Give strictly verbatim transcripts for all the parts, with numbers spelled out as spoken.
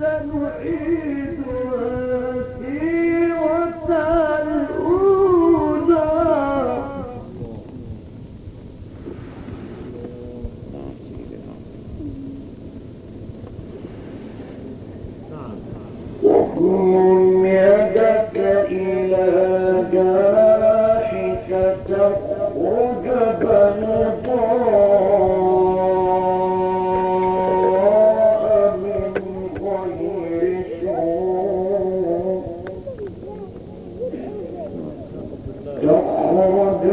واضم يدك إلى جناحك تخرج بيضاء من غير سوء تخرج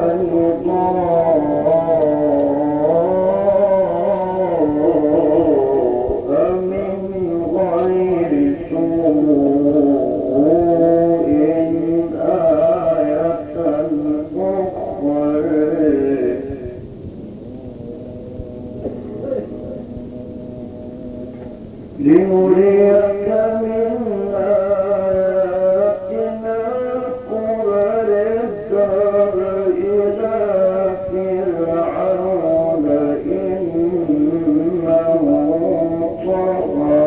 بيضاء من غير سوء آية أخرى لنريك من آياتنا الكبرى اذهب إلى فرعون إنه طغى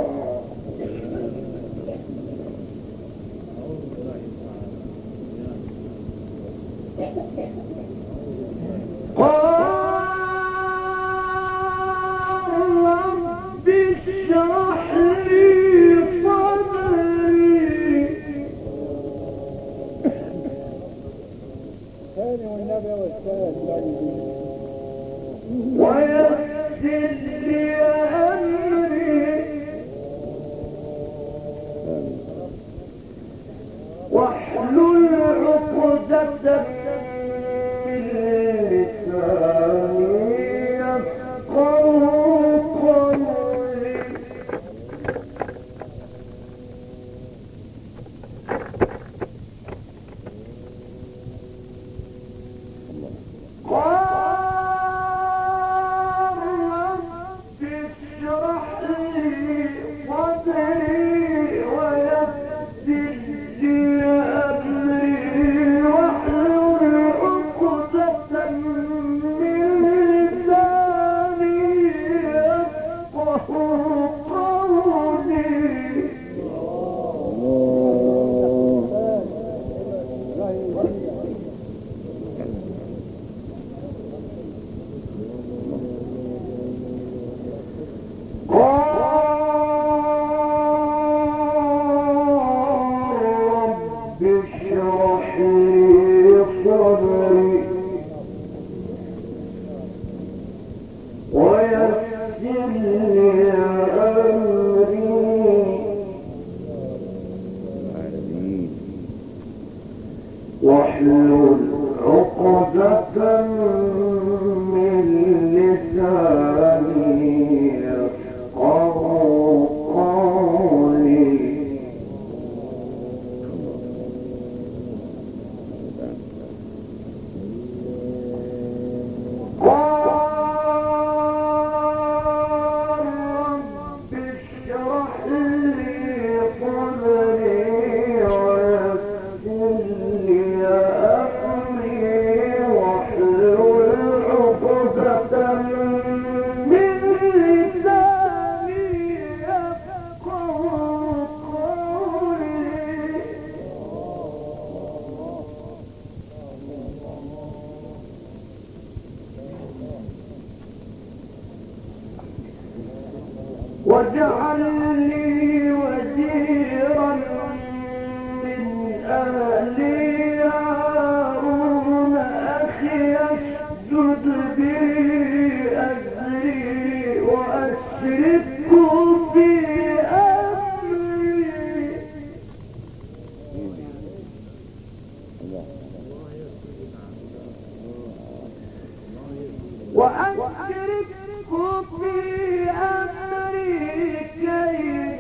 ويسر لي أمري واحلل عقدة من لساني يفقهوا قولي واحلل عقدة من لساني يفقهوا قولي واجعل لي وزيرا من أهلي هارون أخي اشدد به أزري وأشركه في أمري وأشركه في أمري كي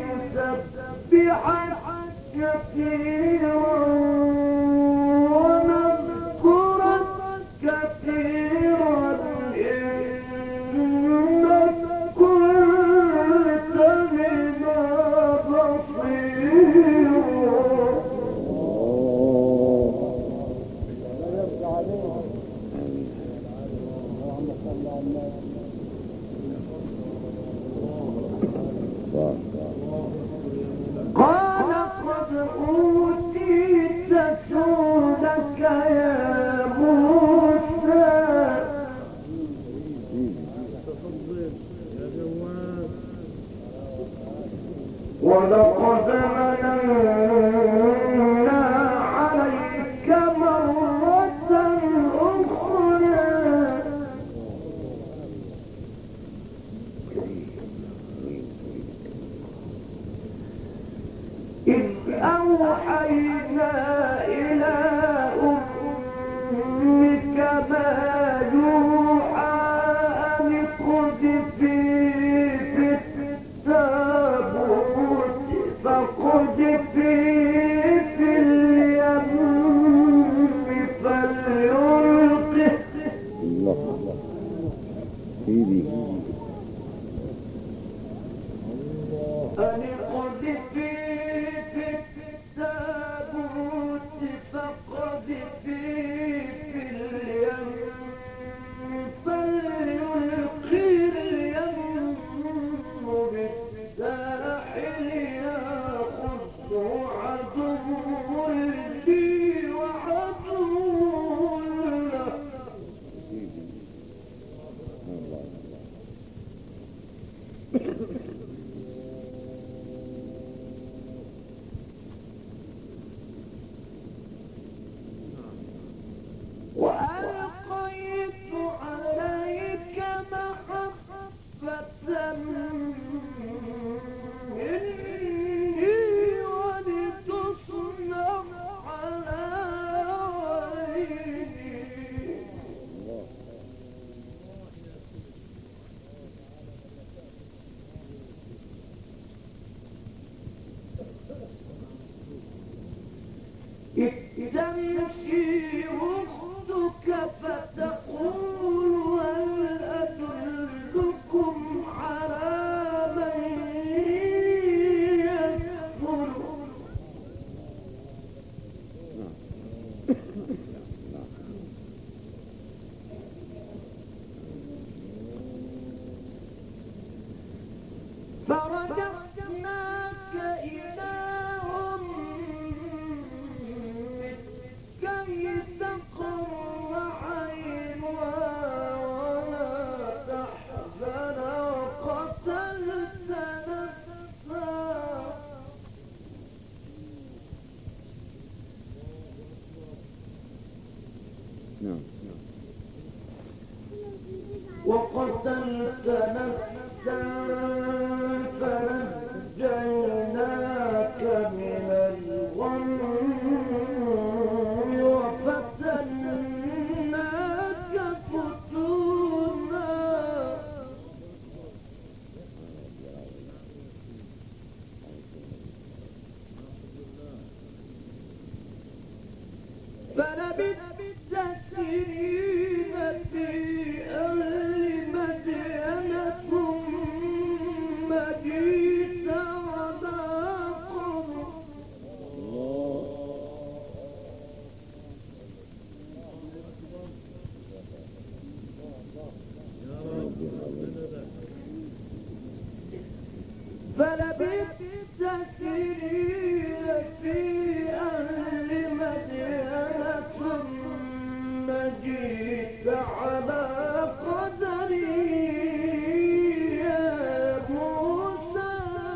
نسبحك كثيرا ونذكرك كثيرا إنك كنت ولقد مننا عليك مرة أخرى إذ أوحينا إلى أمك ما يوحى أن اقذفيه في التابوت فاقذفيه في اليم فليلقه الله الله سيدي أن اقذفيه في التابوت فاقذفيه في اليم فليلقي اليم بالساحل يأخذه عدو لي وعدو له وألقيت عليك محبة مني ولتصنع على عيني إذ تمشي أختك فتقول هل أدلكم على من يكفر فرجعناك إلى أمك كي تقر عينها ولا تحزن وقتلت نفسا نعم وقتلت نفسا فنجيناك من الغم وفتناك فتونا فلبثت سنين في أهل مدين ثم جئت على قوم فلبثت سنين في أهل مدين ثم جئت على قدري يا موسى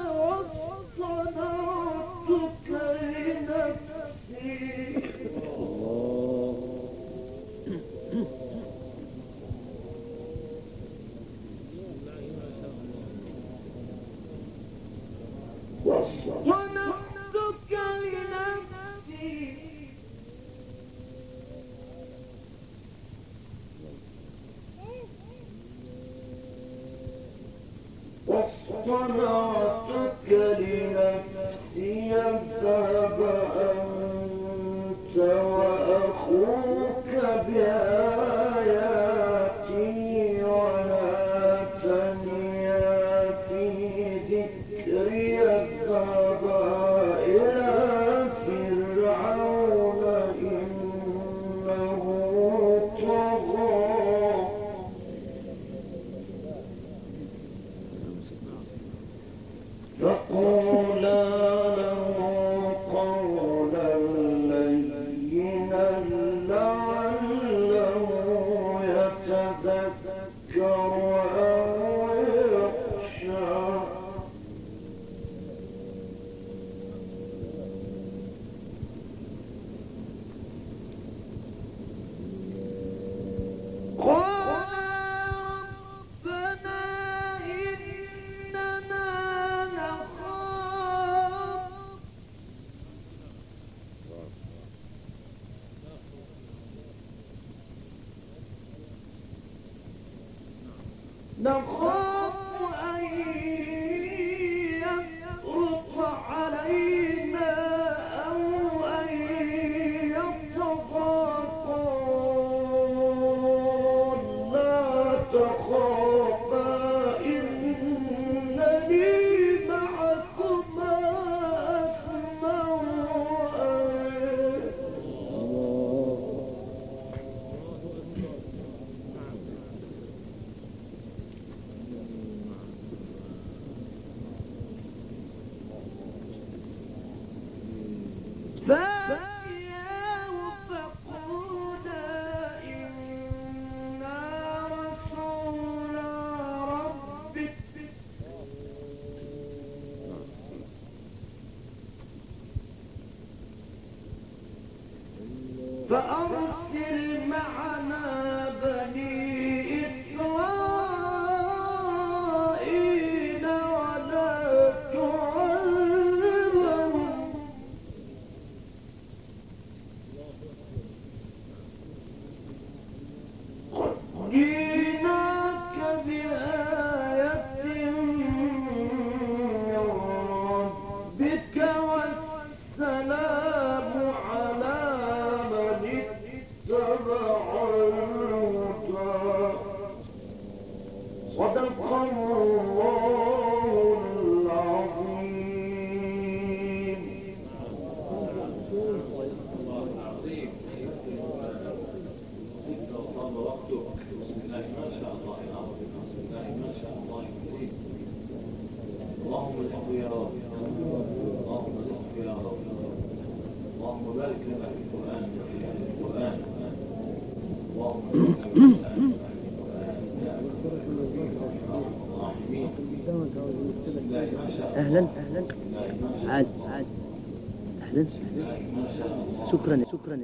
واصطنعتك لنفسي واصطنعتك لنفسي واصطنعتك لنفسي اذهب أنت وأخوك بآياتي ولا تنيا في ذكري اذهبا إلى فرعون إنه طغى فقولا له قولا لينا لعله يتذكر أو يخشى نخاف أن يفرط علينا أو أن يطغى. قال لا تخافا إنني معكما أسمع وأرى. فأتياه فقولا إنا رسول ربك فأرسل معنا بني إسرائيل ولا تعذبهم قد جئناك بآية من ربك والسلام على من اتبع الهدى. صدق الله العظيم. اللهم اجعله يا رب، اللهم اجعله يا رب، اللهم بارك لنا في القرآن وفي القرآن، اللهم بارك لنا في القرآن يا الراحمين. أهلا أهلا عاد عاد أهلا شكرا شكرا.